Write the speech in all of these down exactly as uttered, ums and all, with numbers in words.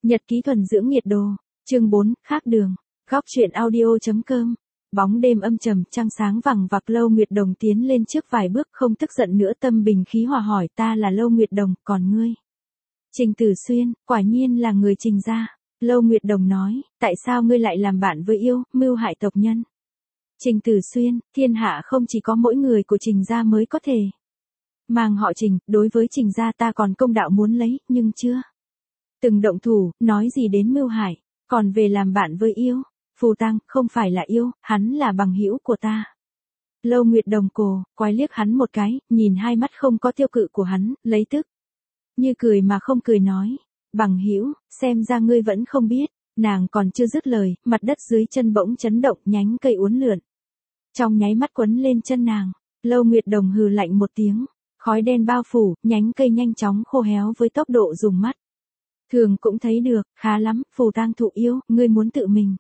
Nhật ký thuần dưỡng nhiệt độ, chương bốn, khác đường, góc truyện audio.com. Bóng đêm âm trầm, trăng sáng vằng vặc. Lâu Nguyệt Đồng tiến lên trước vài bước, không tức giận nữa, tâm bình khí hòa hỏi: ta là Lâu Nguyệt Đồng, còn ngươi? Trình Tử Xuyên: quả nhiên là người Trình gia. Lâu Nguyệt Đồng nói: tại sao ngươi lại làm bạn với yêu, mưu hại tộc nhân? Trình Tử Xuyên: thiên hạ không chỉ có mỗi người của Trình gia mới có thể mang họ Trình, đối với Trình gia ta còn công đạo muốn lấy, nhưng chưa từng động thủ, nói gì đến mưu hại, còn về làm bạn với yêu. Phù Tang, không phải là yêu, hắn là bằng hữu của ta. Lâu Nguyệt Đồng cổ quái liếc hắn một cái, nhìn hai mắt không có tiêu cự của hắn, lấy tức như cười mà không cười nói: bằng hữu, xem ra ngươi vẫn không biết. Nàng còn chưa dứt lời, mặt đất dưới chân bỗng chấn động, nhánh cây uốn lượn trong nháy mắt quấn lên chân nàng. Lâu Nguyệt Đồng hừ lạnh một tiếng, khói đen bao phủ, nhánh cây nhanh chóng khô héo với tốc độ dùng mắt thường cũng thấy được. Khá lắm, Phù Tang thụ yêu, ngươi muốn tự mình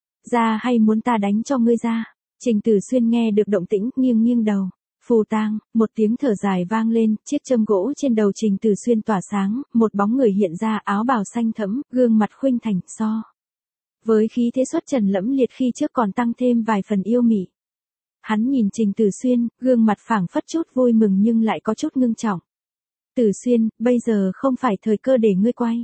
ra hay muốn ta đánh cho ngươi ra? Trình Tử Xuyên nghe được động tĩnh, nghiêng nghiêng đầu. Phù Tang, một tiếng thở dài vang lên, chiếc châm gỗ trên đầu Trình Tử Xuyên tỏa sáng, một bóng người hiện ra, áo bào xanh thẫm, gương mặt khuynh thành, so với khí thế xuất trần lẫm liệt khi trước còn tăng thêm vài phần yêu mị. Hắn nhìn Trình Tử Xuyên, gương mặt phảng phất chút vui mừng nhưng lại có chút ngưng trọng. Tử Xuyên, bây giờ không phải thời cơ để ngươi quay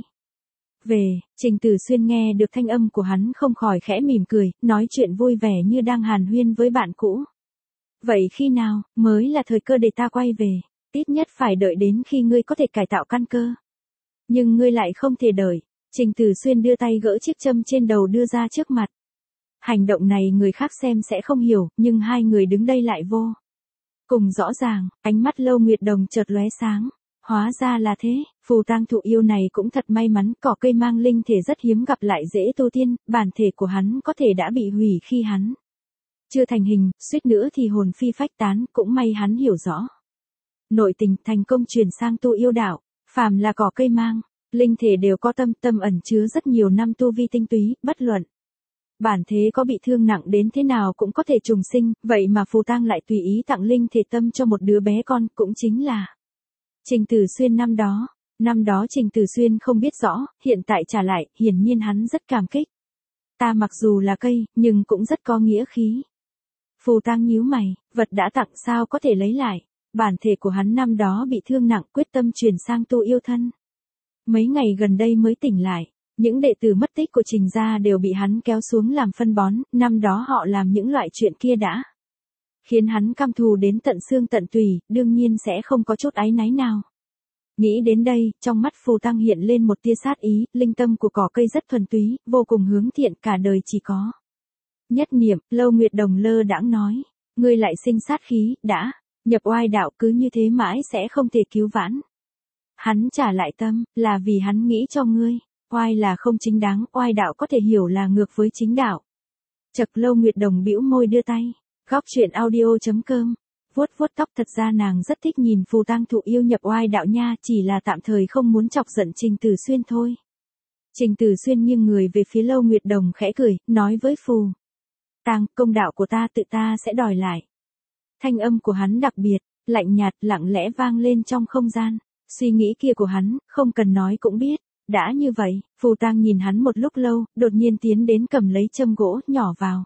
về. Trình Tử Xuyên nghe được thanh âm của hắn không khỏi khẽ mỉm cười, nói chuyện vui vẻ như đang hàn huyên với bạn cũ. Vậy khi nào mới là thời cơ để ta quay về? Ít nhất phải đợi đến khi ngươi có thể cải tạo căn cơ. Nhưng ngươi lại không thể đợi. Trình Tử Xuyên đưa tay gỡ chiếc châm trên đầu đưa ra trước mặt. Hành động này người khác xem sẽ không hiểu, nhưng hai người đứng đây lại vô cùng rõ ràng. Ánh mắt Lâu Nguyệt Đồng chợt lóe sáng. Hóa ra là thế, Phù Tang thụ yêu này cũng thật may mắn, cỏ cây mang linh thể rất hiếm gặp lại dễ tu tiên, bản thể của hắn có thể đã bị hủy khi hắn chưa thành hình, suýt nữa thì hồn phi phách tán, cũng may hắn hiểu rõ nội tình, thành công chuyển sang tu yêu đạo. Phàm là cỏ cây mang linh thể đều có tâm, tâm ẩn chứa rất nhiều năm tu vi tinh túy, bất luận bản thế có bị thương nặng đến thế nào cũng có thể trùng sinh, vậy mà Phù Tang lại tùy ý tặng linh thể tâm cho một đứa bé con, cũng chính là Trình Tử Xuyên năm đó. Năm đó Trình Tử Xuyên không biết rõ, hiện tại trả lại, hiển nhiên hắn rất cảm kích. Ta mặc dù là cây, nhưng cũng rất có nghĩa khí. Phù Tang nhíu mày, vật đã tặng sao có thể lấy lại? Bản thể của hắn năm đó bị thương nặng, quyết tâm chuyển sang tu yêu thân. Mấy ngày gần đây mới tỉnh lại, những đệ tử mất tích của Trình gia đều bị hắn kéo xuống làm phân bón, năm đó họ làm những loại chuyện kia đã khiến hắn căm thù đến tận xương tận tủy, đương nhiên sẽ không có chút áy náy nào. Nghĩ đến đây, trong mắt Phù Tang hiện lên một tia sát ý, linh tâm của cỏ cây rất thuần túy, vô cùng hướng thiện, cả đời chỉ có nhất niệm. Lâu Nguyệt Đồng lơ đãng nói: ngươi lại sinh sát khí, đã nhập oai đạo cứ như thế mãi sẽ không thể cứu vãn. Hắn trả lại tâm, là vì hắn nghĩ cho ngươi, oai là không chính đáng, oai đạo có thể hiểu là ngược với chính đạo. Chật. Lâu Nguyệt Đồng bĩu môi đưa tay. Góc truyện audio.com. Vuốt vuốt tóc, thật ra nàng rất thích nhìn Phù Tang thụ yêu nhập oai đạo nha, chỉ là tạm thời không muốn chọc giận Trình Tử Xuyên thôi. Trình Tử Xuyên nghiêng người về phía Lâu Nguyệt Đồng khẽ cười, nói với Phù Tang: công đạo của ta tự ta sẽ đòi lại. Thanh âm của hắn đặc biệt, lạnh nhạt, lặng lẽ vang lên trong không gian. Suy nghĩ kia của hắn, không cần nói cũng biết. Đã như vậy, Phù Tang nhìn hắn một lúc lâu, đột nhiên tiến đến cầm lấy châm gỗ, nhỏ vào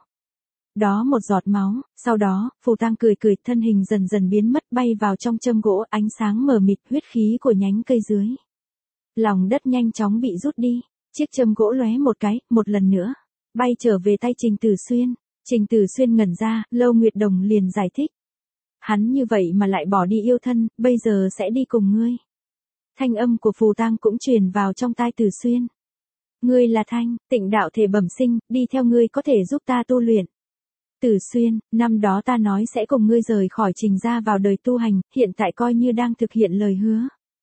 đó một giọt máu. Sau đó, Phù Tang cười cười, thân hình dần dần biến mất, bay vào trong châm gỗ, ánh sáng mờ mịt, huyết khí của nhánh cây dưới lòng đất nhanh chóng bị rút đi. Chiếc châm gỗ lóe một cái, một lần nữa bay trở về tay Trình Tử Xuyên. Trình Tử Xuyên ngẩn ra, Lâu Nguyệt Đồng liền giải thích: hắn như vậy mà lại bỏ đi yêu thân, bây giờ sẽ đi cùng ngươi. Thanh âm của Phù Tang cũng truyền vào trong tai Tử Xuyên. Ngươi là Thanh, tịnh đạo thể bẩm sinh, đi theo ngươi có thể giúp ta tu luyện. Tử Xuyên, năm đó ta nói sẽ cùng ngươi rời khỏi Trình gia vào đời tu hành, hiện tại coi như đang thực hiện lời hứa.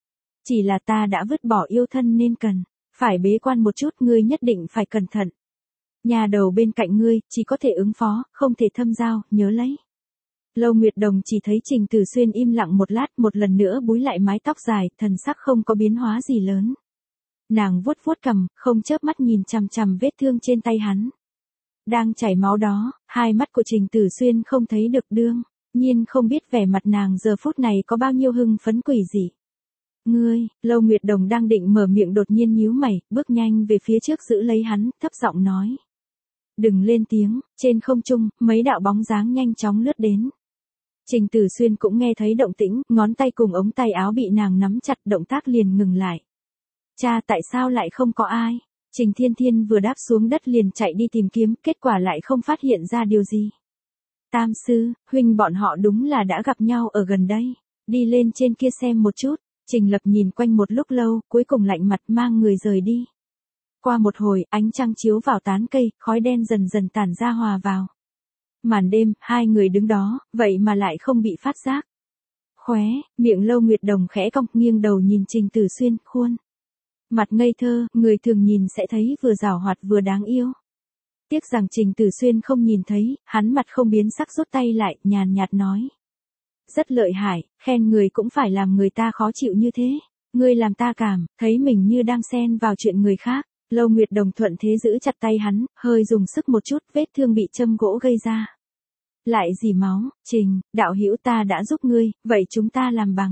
Chỉ là ta đã vứt bỏ yêu thân nên cần phải bế quan một chút, ngươi nhất định phải cẩn thận. Nhà đầu bên cạnh ngươi, chỉ có thể ứng phó, không thể thâm giao, nhớ lấy. Lâu Nguyệt Đồng chỉ thấy Trình Tử Xuyên im lặng một lát, một lần nữa búi lại mái tóc dài, thần sắc không có biến hóa gì lớn. Nàng vuốt vuốt cằm, không chớp mắt nhìn chằm chằm vết thương trên tay hắn đang chảy máu đó. Hai mắt của Trình Tử Xuyên không thấy được, đương nhiên không biết vẻ mặt nàng giờ phút này có bao nhiêu hưng phấn quỷ dị. Ngươi, Lâu Nguyệt Đồng đang định mở miệng đột nhiên nhíu mày, bước nhanh về phía trước giữ lấy hắn, thấp giọng nói. Đừng lên tiếng, trên không trung, mấy đạo bóng dáng nhanh chóng lướt đến. Trình Tử Xuyên cũng nghe thấy động tĩnh, ngón tay cùng ống tay áo bị nàng nắm chặt, động tác liền ngừng lại. Cha, tại sao lại không có ai? Trình Thiên Thiên vừa đáp xuống đất liền chạy đi tìm kiếm, kết quả lại không phát hiện ra điều gì. Tam sư, huynh bọn họ đúng là đã gặp nhau ở gần đây. Đi lên trên kia xem một chút. Trình Lập nhìn quanh một lúc lâu, cuối cùng lạnh mặt mang người rời đi. Qua một hồi, ánh trăng chiếu vào tán cây, khói đen dần dần tản ra hòa vào. Màn đêm, hai người đứng đó, vậy mà lại không bị phát giác. Khóe, miệng Lâu Nguyệt Đồng khẽ cong, nghiêng đầu nhìn Trình Tử Xuyên, khuôn mặt ngây thơ, người thường nhìn sẽ thấy vừa giảo hoạt vừa đáng yêu. Tiếc rằng Trình Tử Xuyên không nhìn thấy, hắn mặt không biến sắc rút tay lại, nhàn nhạt nói. Rất lợi hại, khen người cũng phải làm người ta khó chịu như thế. Ngươi làm ta cảm, thấy mình như đang xen vào chuyện người khác. Lâu Nguyệt Đồng thuận thế giữ chặt tay hắn, hơi dùng sức một chút, vết thương bị châm gỗ gây ra. Lại dì máu, Trình, đạo hữu ta đã giúp ngươi, vậy chúng ta làm bằng.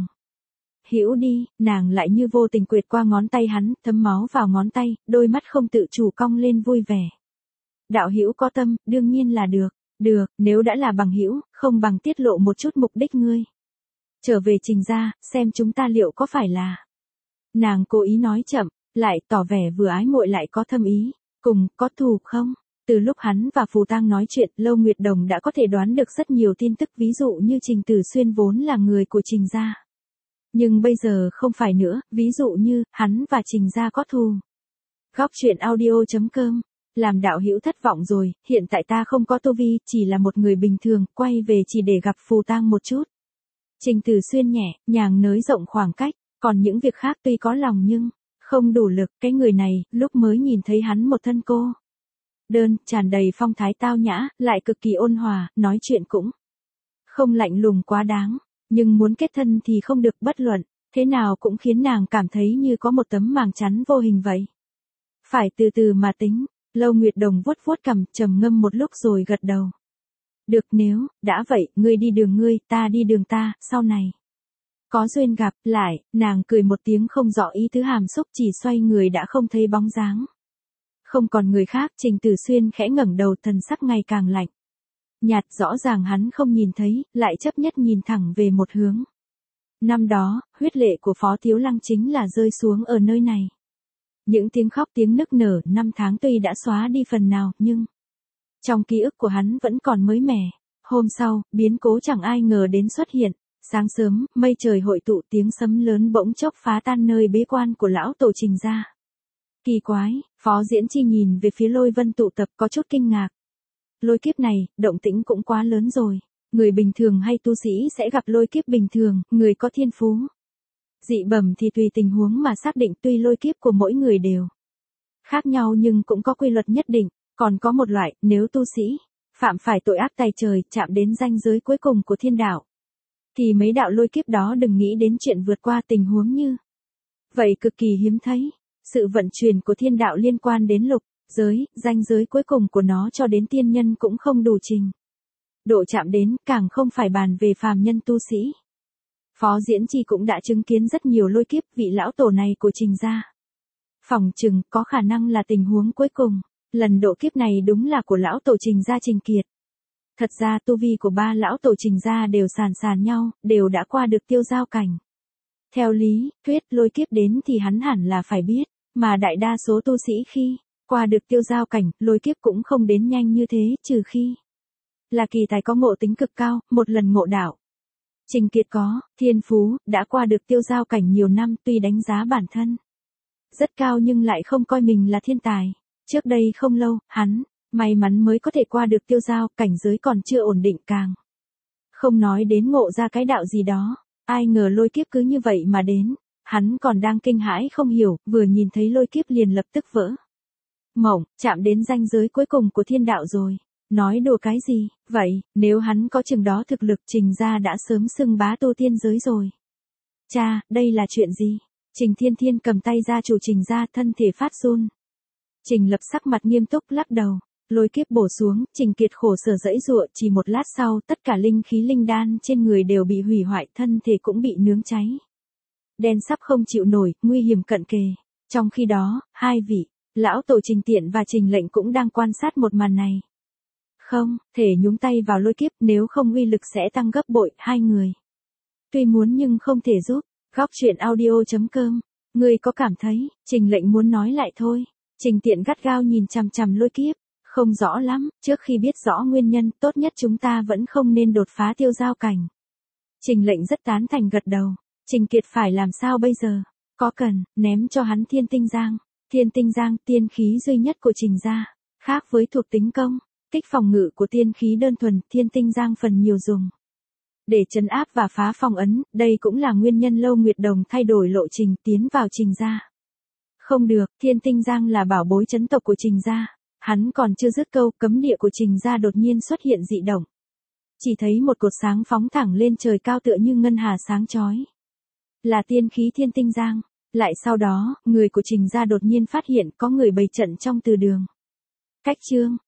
Hữu đi, nàng lại như vô tình quệt qua ngón tay hắn, thấm máu vào ngón tay, đôi mắt không tự chủ cong lên vui vẻ. Đạo hữu có tâm, đương nhiên là được. Được, nếu đã là bằng hữu, không bằng tiết lộ một chút mục đích ngươi. Trở về Trình gia, xem chúng ta liệu có phải là. Nàng cố ý nói chậm, lại tỏ vẻ vừa ái muội lại có thâm ý, cùng, có thù không? Từ lúc hắn và Phù Tang nói chuyện, Lâu Nguyệt Đồng đã có thể đoán được rất nhiều tin tức, ví dụ như Trình Tử Xuyên vốn là người của Trình gia. Nhưng bây giờ không phải nữa, ví dụ như, hắn và Trình gia có thù. Góc truyện audio chấm com. Làm đạo hữu thất vọng rồi, hiện tại ta không có tu vi, chỉ là một người bình thường, quay về chỉ để gặp Phù Tang một chút. Trình Tử Xuyên nhẹ, nhàng nới rộng khoảng cách, còn những việc khác tuy có lòng nhưng, không đủ lực, cái người này, lúc mới nhìn thấy hắn một thân cô. Đơn, tràn đầy phong thái tao nhã, lại cực kỳ ôn hòa, nói chuyện cũng không lạnh lùng quá đáng, nhưng muốn kết thân thì không được, bất luận, thế nào cũng khiến nàng cảm thấy như có một tấm màng chắn vô hình vậy. Phải từ từ mà tính. Lâu Nguyệt Đồng vuốt vuốt cằm, trầm ngâm một lúc rồi gật đầu. Được, nếu, đã vậy, ngươi đi đường ngươi, ta đi đường ta, sau này. Có duyên gặp, lại, nàng cười một tiếng không rõ ý tứ hàm xúc, chỉ xoay người đã không thấy bóng dáng. Không còn người khác, Trình Tử Xuyên khẽ ngẩng đầu, thần sắc ngày càng lạnh. Nhạt, rõ ràng hắn không nhìn thấy, lại chấp nhất nhìn thẳng về một hướng. Năm đó, huyết lệ của Phó Thiếu Lăng chính là rơi xuống ở nơi này. Những tiếng khóc tiếng nức nở năm tháng tuy đã xóa đi phần nào, nhưng trong ký ức của hắn vẫn còn mới mẻ. Hôm sau, biến cố chẳng ai ngờ đến xuất hiện. Sáng sớm, mây trời hội tụ, tiếng sấm lớn bỗng chốc phá tan nơi bế quan của lão tổ Trình gia. Kỳ quái, Phó Diễn Chi nhìn về phía Lôi Vân tụ tập có chút kinh ngạc. Lôi kiếp này, động tĩnh cũng quá lớn rồi. Người bình thường hay tu sĩ sẽ gặp lôi kiếp bình thường, người có thiên phú. Dị bẩm thì tùy tình huống mà xác định, tuy lôi kiếp của mỗi người đều khác nhau nhưng cũng có quy luật nhất định, còn có một loại, nếu tu sĩ phạm phải tội ác tày trời, chạm đến ranh giới cuối cùng của thiên đạo, thì mấy đạo lôi kiếp đó đừng nghĩ đến chuyện vượt qua, tình huống như vậy cực kỳ hiếm thấy. Sự vận chuyển của thiên đạo liên quan đến lục giới, ranh giới cuối cùng của nó cho đến tiên nhân cũng không đủ trình độ chạm đến, càng không phải bàn về phàm nhân tu sĩ. Phó Diễn Chi cũng đã chứng kiến rất nhiều lôi kiếp, vị lão tổ này của Trình gia. Phỏng chừng, có khả năng là tình huống cuối cùng. Lần độ kiếp này đúng là của lão tổ Trình gia Trình Kiệt. Thật ra tu vi của ba lão tổ Trình gia đều sàn sàn nhau, đều đã qua được tiêu giao cảnh. Theo lý, thuyết lôi kiếp đến thì hắn hẳn là phải biết, mà đại đa số tu sĩ khi qua được tiêu giao cảnh, lôi kiếp cũng không đến nhanh như thế, trừ khi là kỳ tài có ngộ tính cực cao, một lần ngộ đạo. Trình Kiệt có thiên phú, đã qua được tiêu giao cảnh nhiều năm, tuy đánh giá bản thân rất cao nhưng lại không coi mình là thiên tài. Trước đây không lâu, hắn may mắn mới có thể qua được tiêu giao, cảnh giới còn chưa ổn định, càng không nói đến ngộ ra cái đạo gì đó. Ai ngờ lôi kiếp cứ như vậy mà đến, hắn còn đang kinh hãi không hiểu, vừa nhìn thấy lôi kiếp liền lập tức vỡ mộng, chạm đến ranh giới cuối cùng của thiên đạo rồi. Nói đùa cái gì, vậy, nếu hắn có chừng đó thực lực, Trình gia đã sớm xưng bá tu tiên giới rồi. Cha, đây là chuyện gì? Trình Thiên Thiên cầm tay gia chủ Trình gia, thân thể phát run. Trình Lập sắc mặt nghiêm túc lắc đầu, lôi kiếp bổ xuống, Trình Kiệt khổ sở dẫy dụa, chỉ một lát sau, tất cả linh khí linh đan trên người đều bị hủy hoại, thân thể cũng bị nướng cháy. đen sắp không chịu nổi, nguy hiểm cận kề. Trong khi đó, hai vị, lão tổ Trình Tiện và Trình Lệnh cũng đang quan sát một màn này. Không thể nhúng tay vào lôi kiếp, nếu không uy lực sẽ tăng gấp bội. Hai người tuy muốn nhưng không thể giúp. Góc truyện audio chấm com. Ngươi có cảm thấy, Trình Lệnh muốn nói lại thôi. Trình Tiện gắt gao nhìn chằm chằm lôi kiếp. Không rõ lắm, trước khi biết rõ nguyên nhân, tốt nhất chúng ta vẫn không nên đột phá tiêu giao cảnh. Trình Lệnh rất tán thành gật đầu. Trình Kiệt phải làm sao bây giờ? Có cần, ném cho hắn thiên tinh giang. Thiên tinh giang, tiên khí duy nhất của Trình gia. Khác với thuộc tính công, kích phòng ngự của tiên khí đơn thuần, thiên tinh giang phần nhiều dùng để trấn áp và phá phong ấn, đây cũng là nguyên nhân Lâu Nguyệt Đồng thay đổi lộ trình tiến vào Trình gia. Không được, thiên tinh giang là bảo bối trấn tộc của Trình gia. Hắn còn chưa dứt câu, cấm địa của Trình gia đột nhiên xuất hiện dị động. Chỉ thấy một cột sáng phóng thẳng lên trời cao tựa như ngân hà sáng chói. Là tiên khí thiên tinh giang. Lại sau đó, người của Trình gia đột nhiên phát hiện có người bày trận trong từ đường. Cách chương,